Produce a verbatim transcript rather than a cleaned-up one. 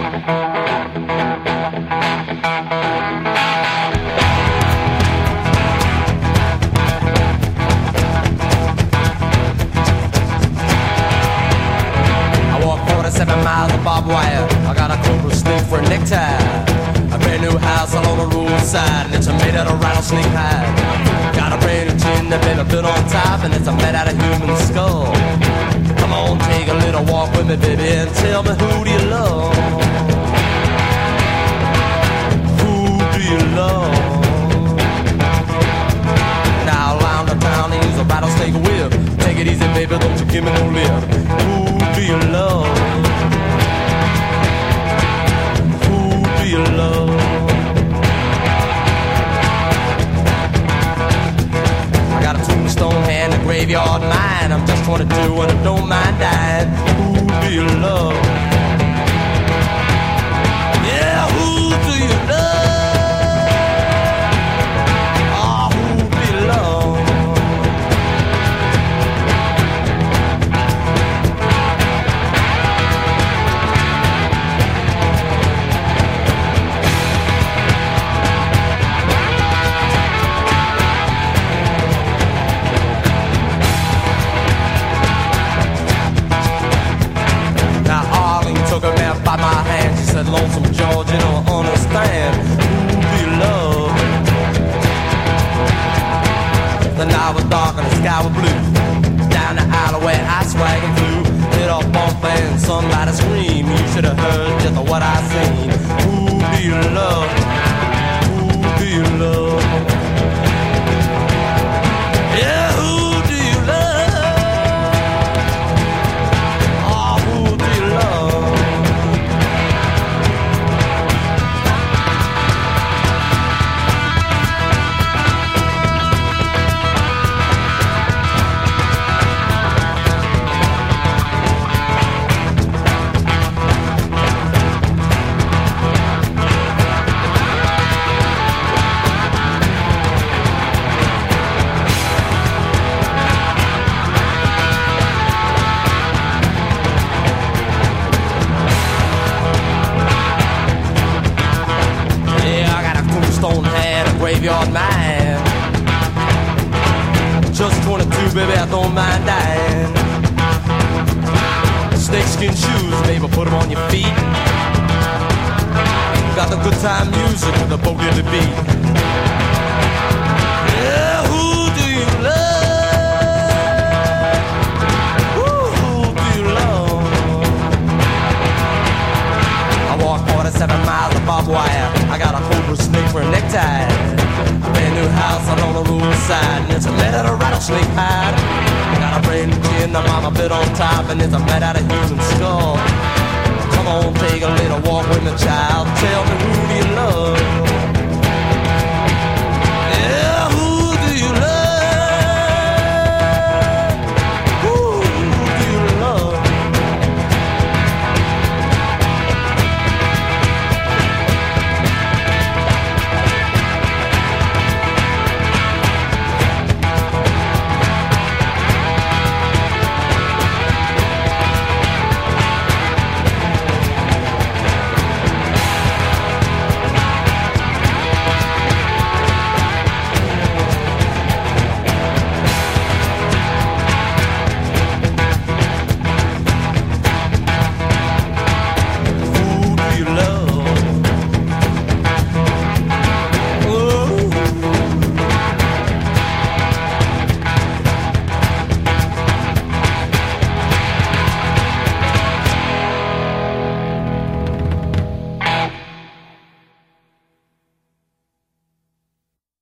Seven miles of barbed wire. I got a cobra snake for a necktie. A brand new house all on the roadside, and it's made out of rattlesnake hide. Got a brand new chin that been a bit on top, and it's made out of human skull. Come on, take a little walk with me, baby, and tell me, who do you love? Who do you love? Now around the town they use a rattlesnake whip. Take it easy, baby, don't you give me no lip. Who do you love? Who do you love? I got a tombstone hand, a graveyard mind. I'm just twenty-two and I don't mind dying. Who do you love? Yeah, who do you love? Oh, who do you love? By my hand, she said, Lonesome George, you don't understand. Who do you love? The night was dark and the sky was blue. Down the alleyway I swag and flew. Hit a bump and somebody scream. You should have heard just what I seen. Who do you love? Who do you love? Yeah, who do you love? Oh, who do you love? Graveyard man, just twenty-two, baby, I don't mind dying. Snakeskin shoes, baby, put them on your feet. Got the good time music with the boogie beat. Yeah, who do you love? Ooh, who do you love? I walk forty-seven miles of barbed wire. I got a cobra snake for a necktie. Brand new house out on the roadside, and it's made out of rattlesnake hide. Got a brand new chin, I'm on a bit on top, and it's made out of human skull.